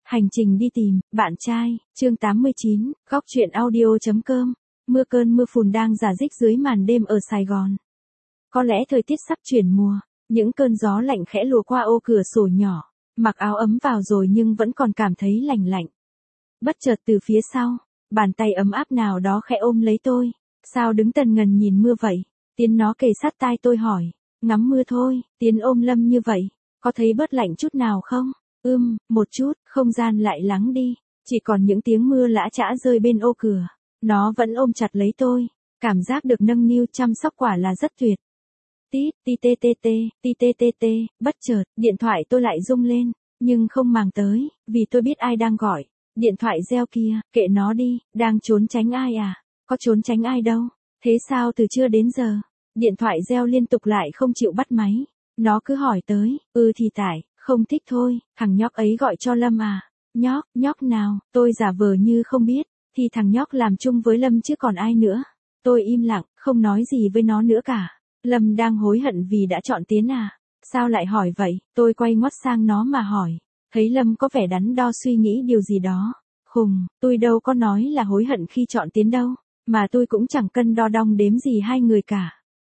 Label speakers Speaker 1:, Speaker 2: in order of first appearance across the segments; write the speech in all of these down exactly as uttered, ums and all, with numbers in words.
Speaker 1: Hành trình đi tìm, bạn trai, chương tám mươi chín, góc truyện audio.com. Mưa cơn mưa phùn đang rả rích dưới màn đêm ở Sài Gòn. Có lẽ thời tiết sắp chuyển mùa, những cơn gió lạnh khẽ lùa qua ô cửa sổ nhỏ, mặc áo ấm vào rồi nhưng vẫn còn cảm thấy lạnh lạnh. Bất chợt từ phía sau, bàn tay ấm áp nào đó khẽ ôm lấy tôi. Sao đứng tần ngần nhìn mưa vậy? Tiến nó kề sát tai tôi hỏi. Ngắm mưa thôi, Tiến ôm Lâm như vậy, có thấy bớt lạnh chút nào không? Ưm, một chút, không gian lại lắng đi, chỉ còn những tiếng mưa lã chã rơi bên ô cửa. Nó vẫn ôm chặt lấy tôi, cảm giác được nâng niu chăm sóc quả là rất tuyệt. Tít, ti tê tê tê, ti tê tê tê, bất chợt, điện thoại tôi lại rung lên, nhưng không màng tới, vì tôi biết ai đang gọi. Điện thoại reo kia, kệ nó đi, đang trốn tránh ai à? Có trốn tránh ai đâu, thế sao từ trưa đến giờ? Điện thoại reo liên tục lại không chịu bắt máy. Nó cứ hỏi tới, ừ thì tại, không thích thôi, thằng nhóc ấy gọi cho Lâm à? Nhóc, nhóc nào? Tôi giả vờ như không biết, thì thằng nhóc làm chung với Lâm chứ còn ai nữa. Tôi im lặng, không nói gì với nó nữa cả. Lâm đang hối hận vì đã chọn Tiến à? Sao lại hỏi vậy? Tôi quay ngoắt sang nó mà hỏi. Thấy Lâm có vẻ đắn đo suy nghĩ điều gì đó. Khùng, tôi đâu có nói là hối hận khi chọn Tiến đâu, mà tôi cũng chẳng cân đo đong đếm gì hai người cả.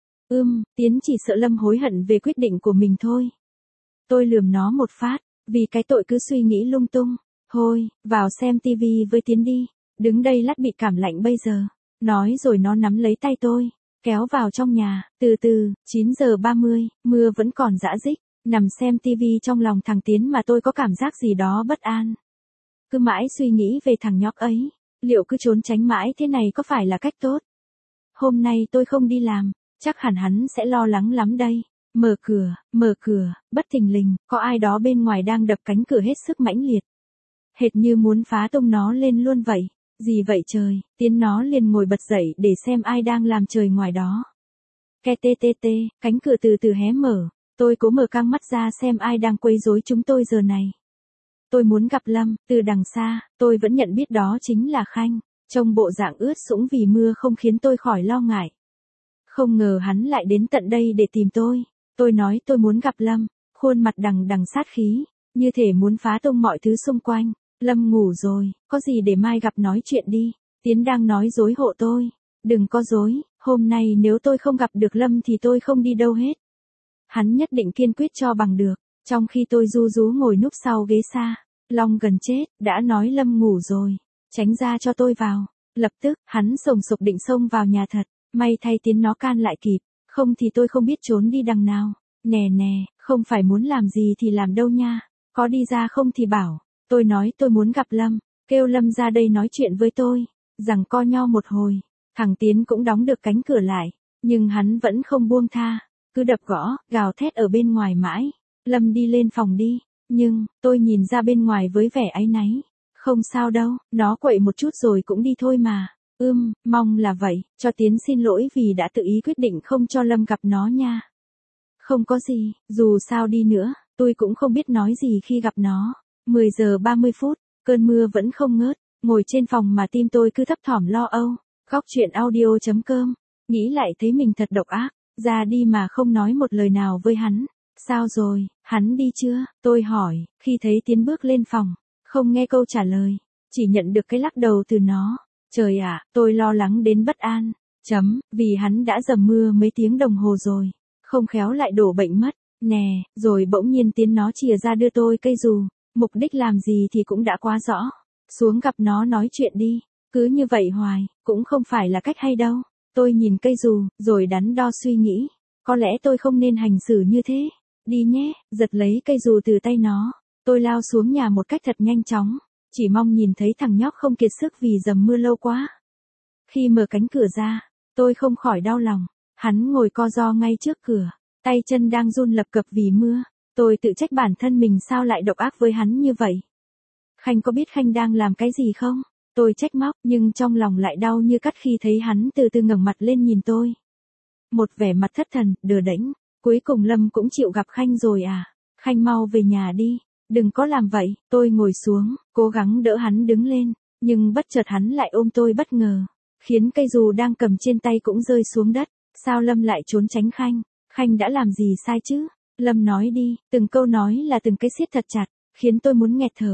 Speaker 1: Ưm, Tiến chỉ sợ Lâm hối hận về quyết định của mình thôi. Tôi lườm nó một phát, vì cái tội cứ suy nghĩ lung tung. Thôi, vào xem tivi với Tiến đi, đứng đây lắt bị cảm lạnh bây giờ. Nói rồi nó nắm lấy tay tôi, kéo vào trong nhà. Từ từ, chín giờ ba mươi, mưa vẫn còn rã rích, nằm xem tivi trong lòng thằng Tiến mà tôi có cảm giác gì đó bất an. Cứ mãi suy nghĩ về thằng nhóc ấy, liệu cứ trốn tránh mãi thế này có phải là cách tốt? Hôm nay tôi không đi làm, chắc hẳn hắn sẽ lo lắng lắm đây. Mở cửa, mở cửa, bất thình lình, có ai đó bên ngoài đang đập cánh cửa hết sức mãnh liệt. Hệt như muốn phá tung nó lên luôn vậy. Gì vậy trời? Tiến nó liền ngồi bật dậy để xem ai đang làm trời ngoài đó. Ke tê tê tê, cánh cửa từ từ hé mở. Tôi cố mở căng mắt ra xem ai đang quấy rối chúng tôi giờ này. Tôi muốn gặp Lâm. Từ đằng xa, tôi vẫn nhận biết đó chính là Khanh. Trông bộ dạng ướt sũng vì mưa không khiến tôi khỏi lo ngại. Không ngờ hắn lại đến tận đây để tìm tôi. Tôi nói tôi muốn gặp Lâm, khuôn mặt đằng đằng sát khí, như thể muốn phá tung mọi thứ xung quanh. Lâm ngủ rồi, có gì để mai gặp nói chuyện đi. Tiến đang nói dối hộ tôi. Đừng có dối, hôm nay nếu tôi không gặp được Lâm thì tôi không đi đâu hết. Hắn nhất định kiên quyết cho bằng được, trong khi tôi ru rú ngồi núp sau ghế xa. Long gần chết, đã nói Lâm ngủ rồi, tránh ra cho tôi vào. Lập tức, hắn sồng sục định xông vào nhà thật, may thay Tiến nó can lại kịp, không thì tôi không biết trốn đi đằng nào. Nè nè, không phải muốn làm gì thì làm đâu nha, có đi ra không thì bảo. Tôi nói tôi muốn gặp Lâm, kêu Lâm ra đây nói chuyện với tôi, rằng co nho một hồi. Thằng Tiến cũng đóng được cánh cửa lại, nhưng hắn vẫn không buông tha, cứ đập gõ, gào thét ở bên ngoài mãi. Lâm đi lên phòng đi, nhưng, tôi nhìn ra bên ngoài với vẻ áy náy. Không sao đâu, nó quậy một chút rồi cũng đi thôi mà. Ưm, mong là vậy, cho Tiến xin lỗi vì đã tự ý quyết định không cho Lâm gặp nó nha. Không có gì, dù sao đi nữa, tôi cũng không biết nói gì khi gặp nó. mười giờ ba mươi phút, cơn mưa vẫn không ngớt, ngồi trên phòng mà tim tôi cứ thấp thỏm lo âu. Góc truyện audio.com, nghĩ lại thấy mình thật độc ác, ra đi mà không nói một lời nào với hắn. Sao rồi, hắn đi chưa? Tôi hỏi, khi thấy Tiến bước lên phòng, không nghe câu trả lời, chỉ nhận được cái lắc đầu từ nó. Trời ạ, tôi lo lắng đến bất an, chấm, vì hắn đã dầm mưa mấy tiếng đồng hồ rồi, không khéo lại đổ bệnh mất, nè, rồi bỗng nhiên Tiến nó chìa ra đưa tôi cây dù. Mục đích làm gì thì cũng đã quá rõ. Xuống gặp nó nói chuyện đi. Cứ như vậy hoài, cũng không phải là cách hay đâu. Tôi nhìn cây dù, rồi đắn đo suy nghĩ. Có lẽ tôi không nên hành xử như thế. Đi nhé, giật lấy cây dù từ tay nó. Tôi lao xuống nhà một cách thật nhanh chóng. Chỉ mong nhìn thấy thằng nhóc không kiệt sức vì dầm mưa lâu quá. Khi mở cánh cửa ra, tôi không khỏi đau lòng. Hắn ngồi co ro ngay trước cửa. Tay chân đang run lập cập vì mưa. Tôi tự trách bản thân mình sao lại độc ác với hắn như vậy. Khanh có biết Khanh đang làm cái gì không? Tôi trách móc, nhưng trong lòng lại đau như cắt khi thấy hắn từ từ ngẩng mặt lên nhìn tôi. Một vẻ mặt thất thần, đờ đẫn. Cuối cùng Lâm cũng chịu gặp Khanh rồi à? Khanh mau về nhà đi, đừng có làm vậy. Tôi ngồi xuống, cố gắng đỡ hắn đứng lên, nhưng bất chợt hắn lại ôm tôi bất ngờ, khiến cây dù đang cầm trên tay cũng rơi xuống đất. Sao Lâm lại trốn tránh Khanh? Khanh đã làm gì sai chứ? Lâm nói đi, từng câu nói là từng cái siết thật chặt, khiến tôi muốn nghẹt thở.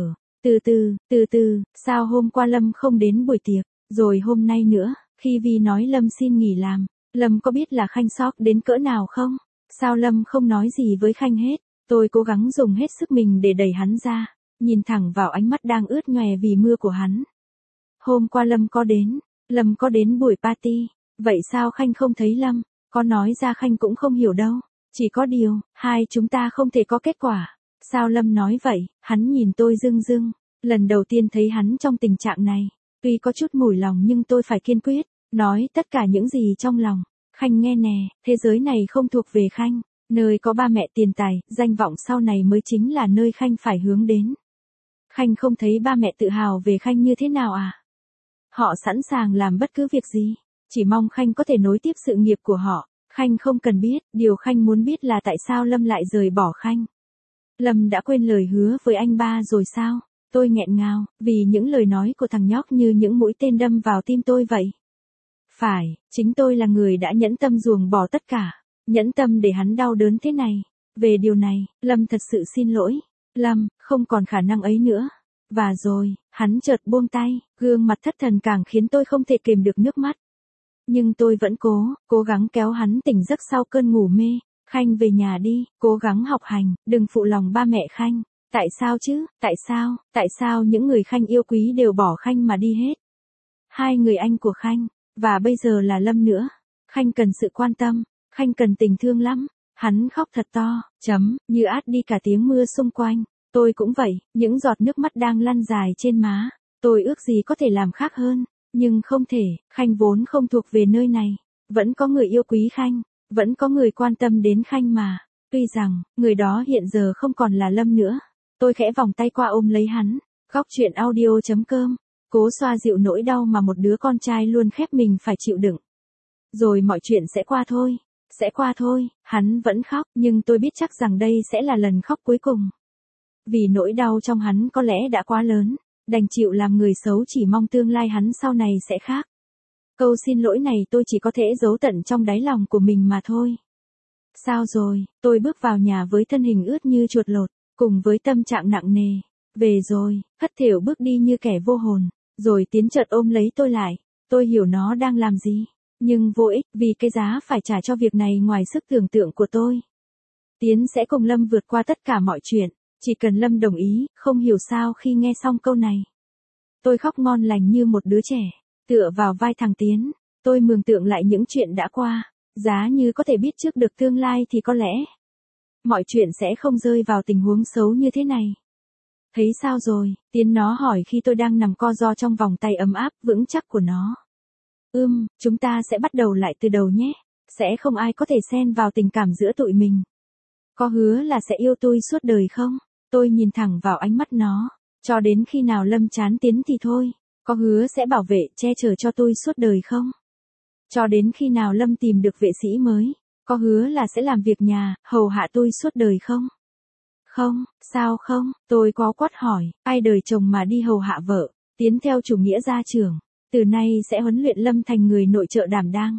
Speaker 1: Từ từ, từ từ, sao hôm qua Lâm không đến buổi tiệc, rồi hôm nay nữa, khi Vi nói Lâm xin nghỉ làm, Lâm có biết là Khanh sốc đến cỡ nào không? Sao Lâm không nói gì với Khanh hết? Tôi cố gắng dùng hết sức mình để đẩy hắn ra, nhìn thẳng vào ánh mắt đang ướt nhòe vì mưa của hắn. Hôm qua Lâm có đến, Lâm có đến buổi party, vậy sao Khanh không thấy Lâm? Có nói ra Khanh cũng không hiểu đâu, chỉ có điều, hai chúng ta không thể có kết quả. Sao Lâm nói vậy? Hắn nhìn tôi rưng rưng, lần đầu tiên thấy hắn trong tình trạng này, tuy có chút mủi lòng nhưng tôi phải kiên quyết, nói tất cả những gì trong lòng. Khanh nghe nè, thế giới này không thuộc về Khanh, nơi có ba mẹ tiền tài, danh vọng sau này mới chính là nơi Khanh phải hướng đến. Khanh không thấy ba mẹ tự hào về Khanh như thế nào à? Họ sẵn sàng làm bất cứ việc gì, chỉ mong Khanh có thể nối tiếp sự nghiệp của họ. Khanh không cần biết, điều Khanh muốn biết là tại sao Lâm lại rời bỏ Khanh. Lâm đã quên lời hứa với anh ba rồi sao? Tôi nghẹn ngào, vì những lời nói của thằng nhóc như những mũi tên đâm vào tim tôi vậy. Phải, chính tôi là người đã nhẫn tâm ruồng bỏ tất cả, nhẫn tâm để hắn đau đớn thế này. Về điều này, Lâm thật sự xin lỗi. Lâm, không còn khả năng ấy nữa. Và rồi, hắn chợt buông tay, gương mặt thất thần càng khiến tôi không thể kềm được nước mắt. Nhưng tôi vẫn cố, cố gắng kéo hắn tỉnh giấc sau cơn ngủ mê. Khanh về nhà đi, cố gắng học hành, đừng phụ lòng ba mẹ Khanh. Tại sao chứ, tại sao, tại sao những người Khanh yêu quý đều bỏ Khanh mà đi hết? Hai người anh của Khanh, và bây giờ là Lâm nữa. Khanh cần sự quan tâm, Khanh cần tình thương lắm. Hắn khóc thật to, chấm, như át đi cả tiếng mưa xung quanh. Tôi cũng vậy, những giọt nước mắt đang lăn dài trên má. Tôi ước gì có thể làm khác hơn, nhưng không thể, Khanh vốn không thuộc về nơi này. Vẫn có người yêu quý Khanh, vẫn có người quan tâm đến Khanh mà. Tuy rằng, người đó hiện giờ không còn là Lâm nữa. Tôi khẽ vòng tay qua ôm lấy hắn. Góc chuyện audio chấm com. Cố xoa dịu nỗi đau mà một đứa con trai luôn khép mình phải chịu đựng. Rồi mọi chuyện sẽ qua thôi. Sẽ qua thôi, hắn vẫn khóc, nhưng tôi biết chắc rằng đây sẽ là lần khóc cuối cùng. Vì nỗi đau trong hắn có lẽ đã quá lớn, đành chịu làm người xấu chỉ mong tương lai hắn sau này sẽ khác. Câu xin lỗi này tôi chỉ có thể giấu tận trong đáy lòng của mình mà thôi. Sao rồi, tôi bước vào nhà với thân hình ướt như chuột lột, cùng với tâm trạng nặng nề. Về rồi, hất thểu bước đi như kẻ vô hồn, rồi Tiến chợt ôm lấy tôi lại. Tôi hiểu nó đang làm gì, nhưng vô ích vì cái giá phải trả cho việc này ngoài sức tưởng tượng của tôi. Tiến sẽ cùng Lâm vượt qua tất cả mọi chuyện, chỉ cần Lâm đồng ý. Không hiểu sao khi nghe xong câu này, tôi khóc ngon lành như một đứa trẻ, tựa vào vai thằng Tiến. Tôi mường tượng lại những chuyện đã qua, giá như có thể biết trước được tương lai thì có lẽ mọi chuyện sẽ không rơi vào tình huống xấu như thế này. Thấy sao rồi, Tiến nó hỏi khi tôi đang nằm co ro trong vòng tay ấm áp, vững chắc của nó. Ưm, chúng ta sẽ bắt đầu lại từ đầu nhé. Sẽ không ai có thể xen vào tình cảm giữa tụi mình. Có hứa là sẽ yêu tôi suốt đời không? Tôi nhìn thẳng vào ánh mắt nó. Cho đến khi nào Lâm chán Tiến thì thôi. Có hứa sẽ bảo vệ, che chở cho tôi suốt đời không? Cho đến khi nào Lâm tìm được vệ sĩ mới. Có hứa là sẽ làm việc nhà, hầu hạ tôi suốt đời không? Không, sao không? Tôi có quát hỏi, ai đời chồng mà đi hầu hạ vợ. Tiến theo chủ nghĩa gia trưởng, từ nay sẽ huấn luyện Lâm thành người nội trợ đảm đang.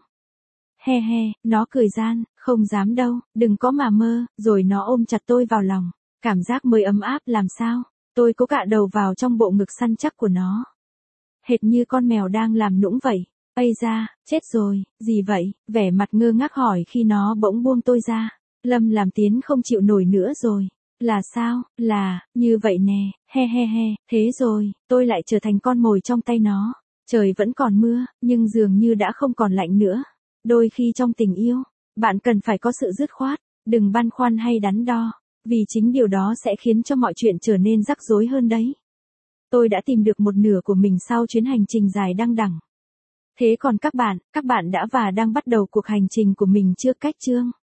Speaker 1: He he, nó cười gian, không dám đâu, đừng có mà mơ. Rồi nó ôm chặt tôi vào lòng, cảm giác mới ấm áp làm sao. Tôi cố cạ đầu vào trong bộ ngực săn chắc của nó, hệt như con mèo đang làm nũng vậy. Ây da, chết rồi, gì vậy? Vẻ mặt ngơ ngác hỏi khi nó bỗng buông tôi ra. Lâm làm Tiến không chịu nổi nữa rồi. Là sao? Là, như vậy nè, he he he, thế rồi, tôi lại trở thành con mồi trong tay nó. Trời vẫn còn mưa, nhưng dường như đã không còn lạnh nữa. Đôi khi trong tình yêu, bạn cần phải có sự dứt khoát, đừng băn khoăn hay đắn đo, vì chính điều đó sẽ khiến cho mọi chuyện trở nên rắc rối hơn đấy. Tôi đã tìm được một nửa của mình sau chuyến hành trình dài đăng đẳng. Thế còn các bạn, các bạn đã và đang bắt đầu cuộc hành trình của mình chưa? Cách chương